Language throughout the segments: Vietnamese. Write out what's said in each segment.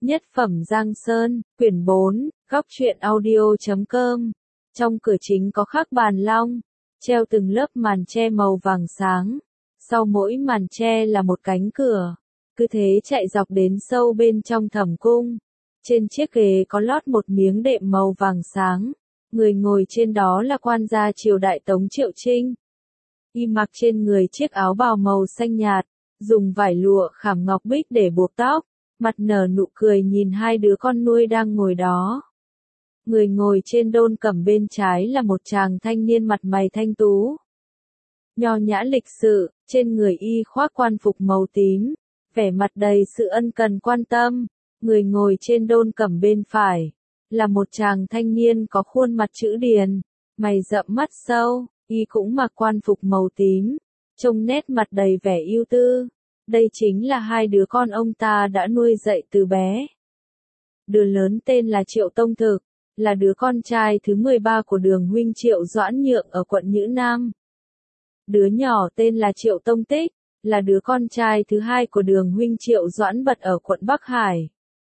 Nhất phẩm Giang Sơn, quyển 4, góc truyện audio.com. Trong cửa chính có khắc bàn long, treo từng lớp màn tre màu vàng sáng. Sau mỗi màn tre là một cánh cửa, cứ thế chạy dọc đến sâu bên trong thẩm cung. Trên chiếc ghế có lót một miếng đệm màu vàng sáng. Người ngồi trên đó là quan gia triều đại Tống Triệu Trinh. Y mặc trên người chiếc áo bào màu xanh nhạt, dùng vải lụa khảm ngọc bích để buộc tóc, mặt nở nụ cười nhìn hai đứa con nuôi đang ngồi đó. Người ngồi trên đôn cẩm bên trái là một chàng thanh niên mặt mày thanh tú, nho nhã lịch sự, trên người y khoác quan phục màu tím, vẻ mặt đầy sự ân cần quan tâm. Người ngồi trên đôn cẩm bên phải là một chàng thanh niên có khuôn mặt chữ điền, mày rậm mắt sâu, y cũng mặc quan phục màu tím, trông nét mặt đầy vẻ ưu tư. Đây chính là hai đứa con ông ta đã nuôi dạy từ bé. Đứa lớn tên là Triệu Tông Thực, là đứa con trai thứ 13 của Đường huynh Triệu Doãn Nhượng ở quận Nhữ Nam. Đứa nhỏ tên là Triệu Tông Tích, là đứa con trai thứ 2 của Đường huynh Triệu Doãn Bật ở quận Bắc Hải.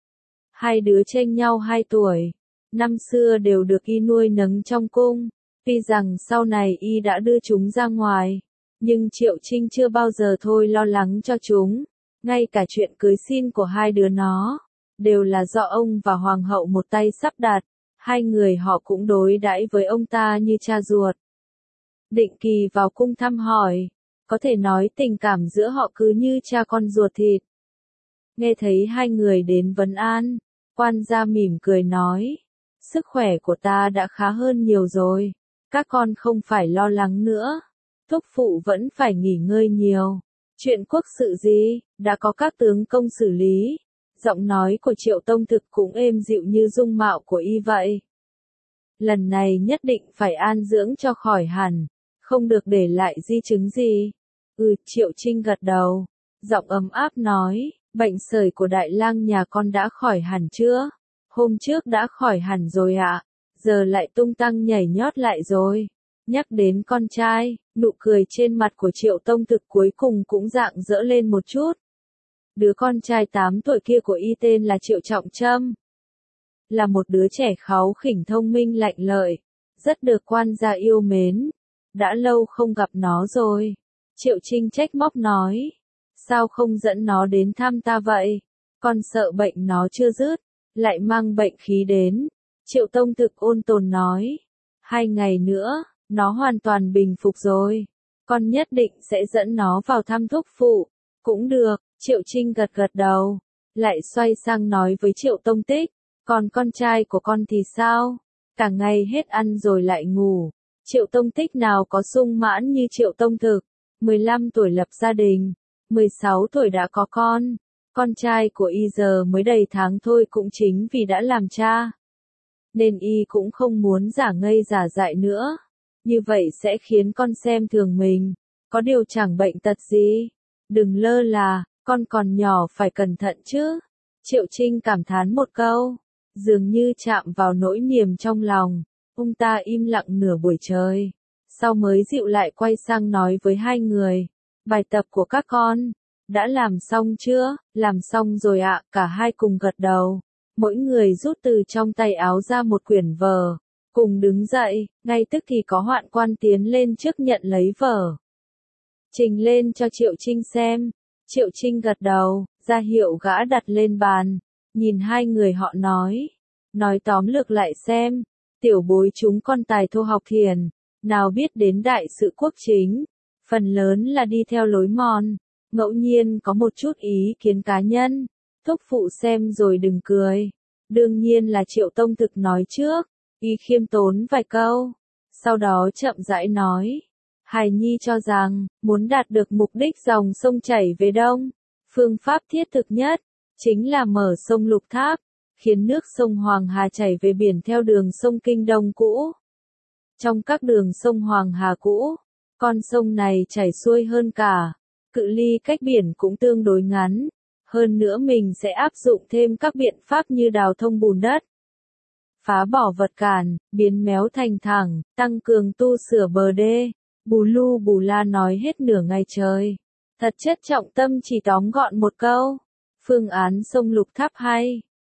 Hai đứa chênh nhau 2 tuổi, năm xưa đều được y nuôi nấng trong cung. Tuy rằng sau này y đã đưa chúng ra ngoài, nhưng Triệu Trinh chưa bao giờ thôi lo lắng cho chúng. Ngay cả chuyện cưới xin của hai đứa nó, đều là do ông và hoàng hậu một tay sắp đặt. Hai người họ cũng đối đãi với ông ta như cha ruột. Định kỳ vào cung thăm hỏi, có thể nói tình cảm giữa họ cứ như cha con ruột thịt. Nghe thấy hai người đến vấn an, quan gia mỉm cười nói, sức khỏe của ta đã khá hơn nhiều rồi, các con không phải lo lắng nữa. Thúc phụ vẫn phải nghỉ ngơi nhiều. Chuyện quốc sự gì, đã có các tướng công xử lý. Giọng nói của Triệu Tông Thực cũng êm dịu như dung mạo của y vậy. Lần này nhất định phải an dưỡng cho khỏi hẳn, không được để lại di chứng gì. Triệu Trinh gật đầu, giọng ấm áp nói, bệnh sởi của đại lang nhà con đã khỏi hẳn chưa? Hôm trước đã khỏi hẳn rồi ạ, giờ lại tung tăng nhảy nhót lại rồi. Nhắc đến con trai, nụ cười trên mặt của Triệu Tông Thực cuối cùng cũng rạng rỡ lên một chút. Đứa con trai 8 tuổi kia của y tên là Triệu Trọng Trâm. Là một đứa trẻ kháu khỉnh thông minh lạnh lợi, rất được quan gia yêu mến. Đã lâu không gặp nó rồi. Triệu Trinh trách móc nói. Sao không dẫn nó đến thăm ta vậy? Con sợ bệnh nó chưa dứt, lại mang bệnh khí đến. Triệu Tông Thực ôn tồn nói. 2 ngày nữa, nó hoàn toàn bình phục rồi. Con nhất định sẽ dẫn nó vào thăm thúc phụ. Cũng được, Triệu Trinh gật gật đầu. Lại xoay sang nói với Triệu Tông Tích. Còn con trai của con thì sao? Cả ngày hết ăn rồi lại ngủ. Triệu Tông Tích nào có sung mãn như Triệu Tông Thực. 15 tuổi lập gia đình, 16 tuổi đã có con. Con trai của y giờ mới đầy tháng thôi, cũng chính vì đã làm cha, nên y cũng không muốn giả ngây giả dại nữa. Như vậy sẽ khiến con xem thường mình. Có điều chẳng bệnh tật gì. Đừng lơ là, con còn nhỏ phải cẩn thận chứ. Triệu Trinh cảm thán một câu, dường như chạm vào nỗi niềm trong lòng. Ông ta im lặng nửa buổi trời, sau mới dịu lại quay sang nói với hai người. Bài tập của các con, đã làm xong chưa? Làm xong rồi ạ, cả hai cùng gật đầu. Mỗi người rút từ trong tay áo ra một quyển vở, cùng đứng dậy, ngay tức thì có hoạn quan tiến lên trước nhận lấy vở, trình lên cho Triệu Trinh xem. Triệu Trinh gật đầu, ra hiệu gã đặt lên bàn, nhìn hai người họ nói tóm lược lại xem. Tiểu bối chúng con tài thô học thiền, nào biết đến đại sự quốc chính, phần lớn là đi theo lối mòn, ngẫu nhiên có một chút ý kiến cá nhân. Thúc phụ xem rồi đừng cười. Đương nhiên là Triệu Tông Thực nói trước, y khiêm tốn vài câu, sau đó chậm rãi nói. Hài nhi cho rằng, muốn đạt được mục đích dòng sông chảy về đông, phương pháp thiết thực nhất, chính là mở sông Lục Tháp, khiến nước sông Hoàng Hà chảy về biển theo đường sông Kinh Đông cũ. Trong các đường sông Hoàng Hà cũ, con sông này chảy xuôi hơn cả, cự ly cách biển cũng tương đối ngắn. Hơn nữa mình sẽ áp dụng thêm các biện pháp như đào thông bùn đất, phá bỏ vật cản, biến méo thành thẳng, tăng cường tu sửa bờ đê. Bù lu bù la nói hết nửa ngày trời. Thật chất trọng tâm chỉ tóm gọn một câu. Phương án sông Lục Tháp hay.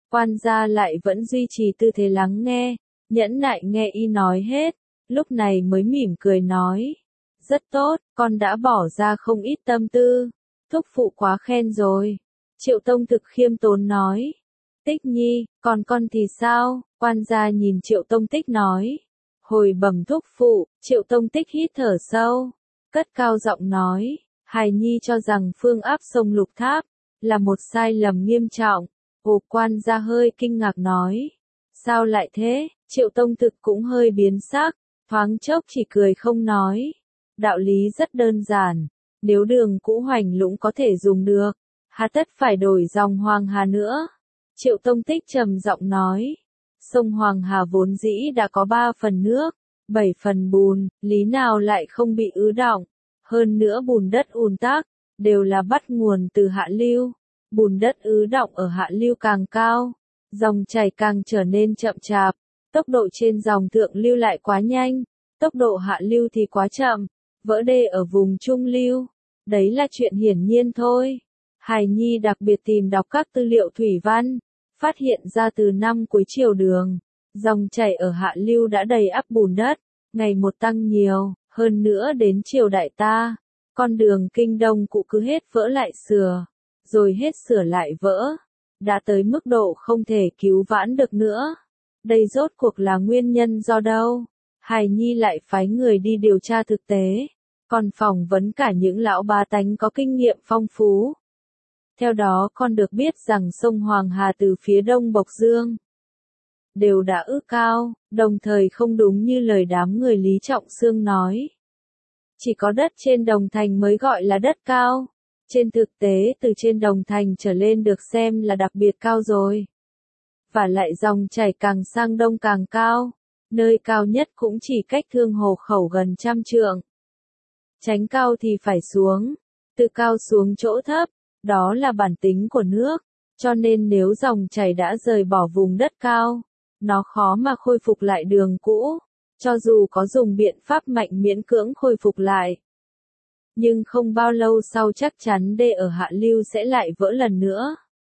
Quan gia lại vẫn duy trì tư thế lắng nghe, nhẫn nại nghe y nói hết, lúc này mới mỉm cười nói. Rất tốt, con đã bỏ ra không ít tâm tư. Thúc phụ quá khen rồi. Triệu Tông thực khiêm tốn nói. Tích Nhi, còn con thì sao? Quan gia nhìn Triệu Tông Tích nói. Hồi bẩm thúc phụ, Triệu Tông Tích hít thở sâu, cất cao giọng nói. Hài Nhi cho rằng phương áp sông Lục Tháp là một sai lầm nghiêm trọng. Ồ, quan gia hơi kinh ngạc nói. Sao lại thế? Triệu Tông Thực cũng hơi biến sắc, thoáng chốc chỉ cười không nói. Đạo lý rất đơn giản, nếu đường cũ Hoành Lũng có thể dùng được, hà tất phải đổi dòng Hoàng Hà nữa. Triệu Tông Tích trầm giọng nói, sông Hoàng Hà vốn dĩ đã có 3 phần nước, 7 phần bùn, lý nào lại không bị ứ đọng. Hơn nữa bùn đất ùn tắc, đều là bắt nguồn từ hạ lưu. Bùn đất ứ đọng ở hạ lưu càng cao, dòng chảy càng trở nên chậm chạp, tốc độ trên dòng thượng lưu lại quá nhanh, tốc độ hạ lưu thì quá chậm, vỡ đê ở vùng trung lưu. Đấy là chuyện hiển nhiên thôi. Hài Nhi đặc biệt tìm đọc các tư liệu thủy văn, phát hiện ra từ năm cuối triều Đường, dòng chảy ở hạ lưu đã đầy ắp bùn đất, ngày một tăng nhiều, hơn nữa đến triều đại ta, con đường kinh đông cụ cứ hết vỡ lại sửa, rồi hết sửa lại vỡ, đã tới mức độ không thể cứu vãn được nữa. Đây rốt cuộc là nguyên nhân do đâu? Hài Nhi lại phái người đi điều tra thực tế, còn phỏng vấn cả những lão bá tánh có kinh nghiệm phong phú. Theo đó con được biết rằng sông Hoàng Hà từ phía đông Bộc Dương đều đã ước cao, đồng thời không đúng như lời đám người Lý Trọng Xương nói. Chỉ có đất trên Đồng Thành mới gọi là đất cao. Trên thực tế từ trên Đồng Thành trở lên được xem là đặc biệt cao rồi. Và lại dòng chảy càng sang đông càng cao, nơi cao nhất cũng chỉ cách Thương Hồ Khẩu gần 100 trượng. Tránh cao thì phải xuống, từ cao xuống chỗ thấp, đó là bản tính của nước, cho nên nếu dòng chảy đã rời bỏ vùng đất cao, nó khó mà khôi phục lại đường cũ, cho dù có dùng biện pháp mạnh miễn cưỡng khôi phục lại. Nhưng không bao lâu sau chắc chắn đê ở hạ lưu sẽ lại vỡ lần nữa,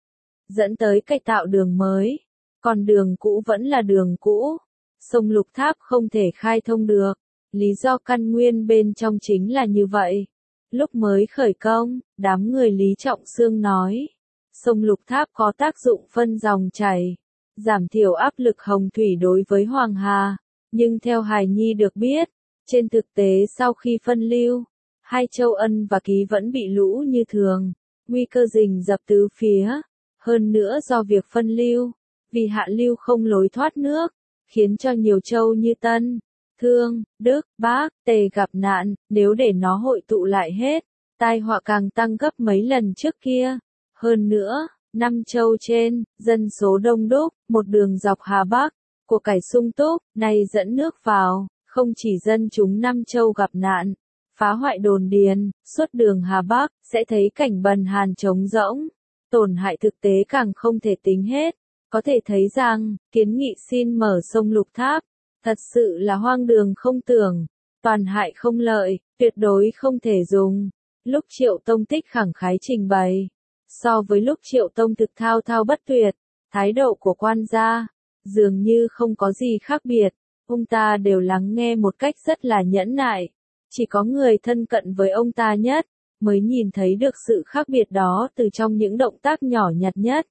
dẫn tới cải tạo đường mới, còn đường cũ vẫn là đường cũ. Sông Lục Tháp không thể khai thông được, lý do căn nguyên bên trong chính là như vậy. Lúc mới khởi công, đám người Lý Trọng Xương nói, sông Lục Tháp có tác dụng phân dòng chảy, giảm thiểu áp lực hồng thủy đối với Hoàng Hà. Nhưng theo Hài Nhi được biết, trên thực tế sau khi phân lưu, hai châu Ân và Ký vẫn bị lũ như thường, nguy cơ rình rập tứ phía. Hơn nữa do việc phân lưu, vì hạ lưu không lối thoát nước, khiến cho nhiều châu như Tân, Thương, Đức, Bác, Tề gặp nạn. Nếu để nó hội tụ lại hết, tai họa càng tăng gấp mấy lần trước kia. Hơn nữa, 5 châu trên, dân số đông đúc, một đường dọc Hà Bắc, của cải sung túc, nay dẫn nước vào, không chỉ dân chúng 5 châu gặp nạn, phá hoại đồn điền, suốt đường Hà Bắc, sẽ thấy cảnh bần hàn trống rỗng, tổn hại thực tế càng không thể tính hết. Có thể thấy rằng, kiến nghị xin mở sông Lục Tháp, thật sự là hoang đường không tưởng, toàn hại không lợi, tuyệt đối không thể dùng. Lúc Triệu Tông Tích khẳng khái trình bày, so với lúc Triệu Tông Thực thao thao bất tuyệt, thái độ của quan gia dường như không có gì khác biệt, ông ta đều lắng nghe một cách rất là nhẫn nại. Chỉ có người thân cận với ông ta nhất mới nhìn thấy được sự khác biệt đó từ trong những động tác nhỏ nhặt nhất.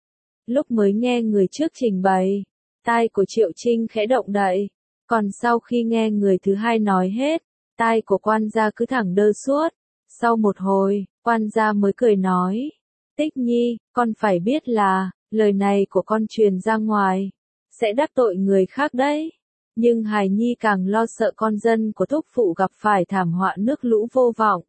Lúc mới nghe người trước trình bày, tai của Triệu Trinh khẽ động đậy, còn sau khi nghe người thứ hai nói hết, tai của quan gia cứ thẳng đơ suốt. Sau một hồi, quan gia mới cười nói, Tích Nhi, con phải biết là, lời này của con truyền ra ngoài, sẽ đắc tội người khác đấy. Nhưng Hài Nhi càng lo sợ con dân của thúc phụ gặp phải thảm họa nước lũ vô vọng.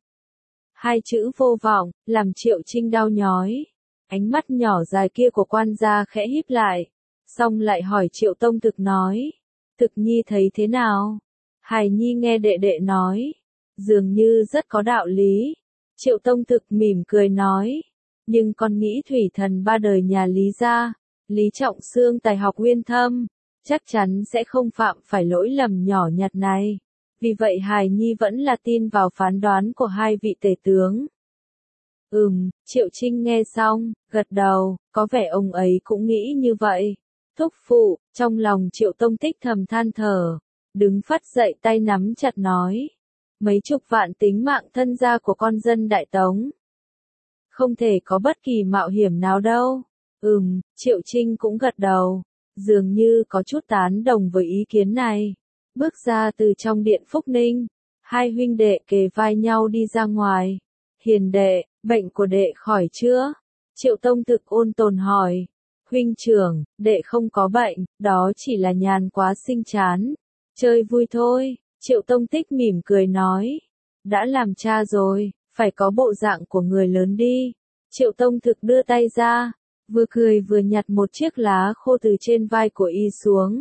Hai chữ vô vọng, làm Triệu Trinh đau nhói. Ánh mắt nhỏ dài kia của quan gia khẽ híp lại, xong lại hỏi Triệu Tông Thực nói, Thực Nhi thấy thế nào? Hài Nhi nghe đệ đệ nói, dường như rất có đạo lý. Triệu Tông Thực mỉm cười nói, nhưng con nghĩ thủy thần ba đời nhà Lý gia, Lý Trọng Xương tài học uyên thâm, chắc chắn sẽ không phạm phải lỗi lầm nhỏ nhặt này. Vì vậy Hài Nhi vẫn là tin vào phán đoán của hai vị tể tướng. Triệu Trinh nghe xong, gật đầu, có vẻ ông ấy cũng nghĩ như vậy. Thúc phụ, trong lòng Triệu Tông Tích thầm than thở, đứng phắt dậy tay nắm chặt nói. Mấy chục vạn tính mạng thân gia của con dân Đại Tống. Không thể có bất kỳ mạo hiểm nào đâu. Triệu Trinh cũng gật đầu, dường như có chút tán đồng với ý kiến này. Bước ra từ trong điện Phúc Ninh, hai huynh đệ kề vai nhau đi ra ngoài. Hiền đệ, bệnh của đệ khỏi chưa? Triệu Tông Thực ôn tồn hỏi. Huynh trưởng, đệ không có bệnh, đó chỉ là nhàn quá sinh chán. Chơi vui thôi, Triệu Tông Tích mỉm cười nói. Đã làm cha rồi, phải có bộ dạng của người lớn đi. Triệu Tông Thực đưa tay ra, vừa cười vừa nhặt một chiếc lá khô từ trên vai của y xuống.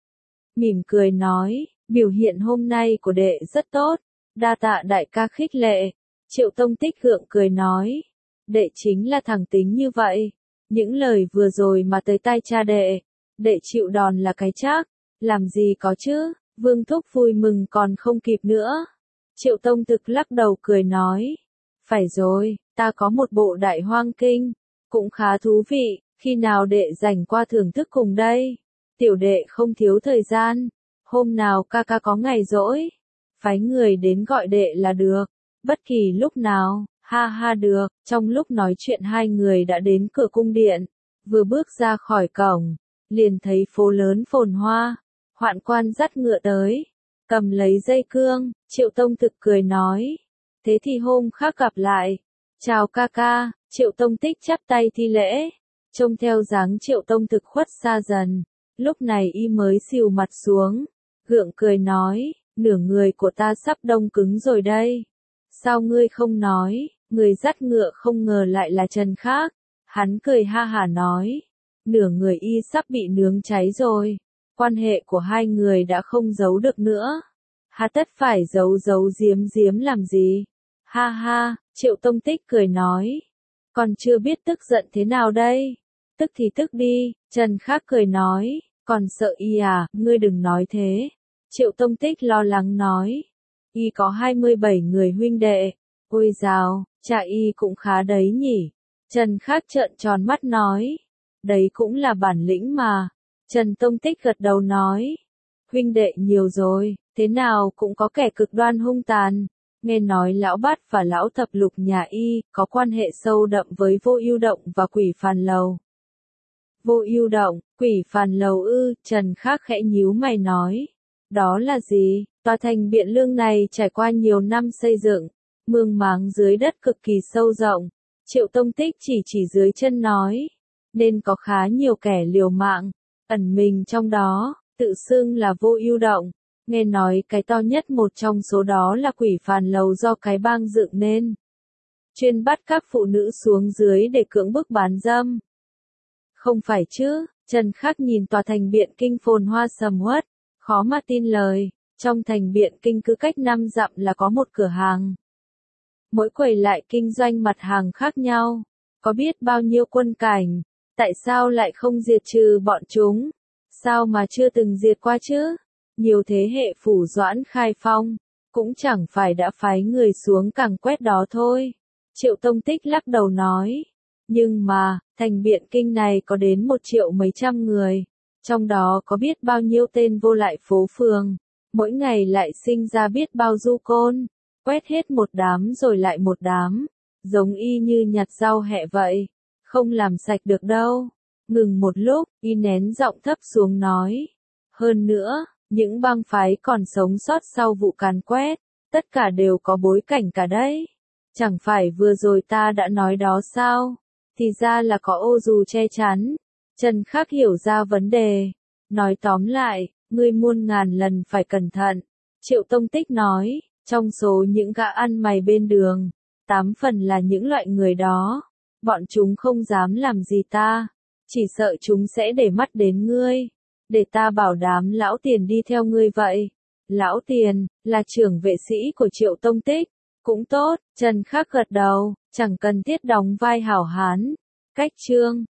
Mỉm cười nói, biểu hiện hôm nay của đệ rất tốt, đa tạ đại ca khích lệ. Triệu Tông Tích gượng cười nói, đệ chính là thằng tính như vậy. Những lời vừa rồi mà tới tai cha đệ chịu đòn là cái chắc, làm gì có chứ, Vương Thúc vui mừng còn không kịp nữa. Triệu Tông Thực lắc đầu cười nói, phải rồi, ta có một bộ Đại Hoang Kinh, cũng khá thú vị, khi nào đệ rảnh qua thưởng thức cùng đây. Tiểu đệ không thiếu thời gian, hôm nào ca ca có ngày rỗi, phái người đến gọi đệ là được, bất kỳ lúc nào. Ha ha được, trong lúc nói chuyện hai người đã đến cửa cung điện, vừa bước ra khỏi cổng, liền thấy phố lớn phồn hoa, hoạn quan dắt ngựa tới, cầm lấy dây cương, Triệu Tông Thực cười nói, thế thì hôm khác gặp lại, chào ca ca, Triệu Tông Tích chắp tay thi lễ, trông theo dáng Triệu Tông Thực khuất xa dần, lúc này y mới xìu mặt xuống, gượng cười nói, nửa người của ta sắp đông cứng rồi đây, sao ngươi không nói? Người dắt ngựa không ngờ lại là Trần Khác. Hắn cười ha hả nói. Nửa người y sắp bị nướng cháy rồi. Quan hệ của hai người đã không giấu được nữa. Hà tất phải giấu giếm làm gì? Ha ha, Triệu Tông Tích cười nói. Còn chưa biết tức giận thế nào đây? Tức thì tức đi, Trần Khác cười nói. Còn sợ y à, ngươi đừng nói thế. Triệu Tông Tích lo lắng nói. Y có 27 người huynh đệ. Ôi dào, cha y cũng khá đấy nhỉ. Trần Khác trợn tròn mắt nói. Đấy cũng là bản lĩnh mà. Trần Tông Tích gật đầu nói. Huynh đệ nhiều rồi, thế nào cũng có kẻ cực đoan hung tàn. Nghe nói lão bát và lão thập lục nhà y có quan hệ sâu đậm với Vô Ưu Động và Quỷ Phàn Lầu. Vô Ưu Động, Quỷ Phàn Lầu ư? Trần Khác khẽ nhíu mày nói. Đó là gì? Tòa thành Biện Lương này trải qua nhiều năm xây dựng, mương máng dưới đất cực kỳ sâu rộng. Triệu Tông Tích chỉ dưới chân nói, nên có khá nhiều kẻ liều mạng, ẩn mình trong đó, tự xưng là Vô Ưu Động. Nghe nói cái to nhất một trong số đó là Quỷ Phàn Lầu do cái bang dựng nên. Chuyên bắt các phụ nữ xuống dưới để cưỡng bức bán dâm. Không phải chứ, Trần Khác nhìn tòa thành Biện Kinh phồn hoa sầm uất, khó mà tin lời. Trong thành Biện Kinh cứ cách 5 dặm là có một cửa hàng. Mỗi quầy lại kinh doanh mặt hàng khác nhau. Có biết bao nhiêu quân cảnh, tại sao lại không diệt trừ bọn chúng? Sao mà chưa từng diệt qua chứ? Nhiều thế hệ Phủ Doãn Khai Phong, cũng chẳng phải đã phái người xuống càn quét đó thôi. Triệu Tông Tích lắc đầu nói. Nhưng mà, thành Biện Kinh này có đến 1 triệu mấy trăm người. Trong đó có biết bao nhiêu tên vô lại phố phường. Mỗi ngày lại sinh ra biết bao du côn, quét hết một đám rồi lại một đám, giống y như nhặt rau hẹ vậy, không làm sạch được đâu. Ngừng một lúc, y nén giọng thấp xuống nói. Hơn nữa, những bang phái còn sống sót sau vụ càn quét, tất cả đều có bối cảnh cả đấy. Chẳng phải vừa rồi ta đã nói đó sao? Thì ra là có ô dù che chắn. Trần Khác hiểu ra vấn đề. Nói tóm lại, ngươi muôn ngàn lần phải cẩn thận. Triệu Tông Tích nói, trong số những gã ăn mày bên đường, 8 phần là những loại người đó. Bọn chúng không dám làm gì ta, chỉ sợ chúng sẽ để mắt đến ngươi. Để ta bảo đảm Lão Tiền đi theo ngươi vậy. Lão Tiền, là trưởng vệ sĩ của Triệu Tông Tích. Cũng tốt, Trần Khác gật đầu, chẳng cần thiết đóng vai hảo hán. Cách chương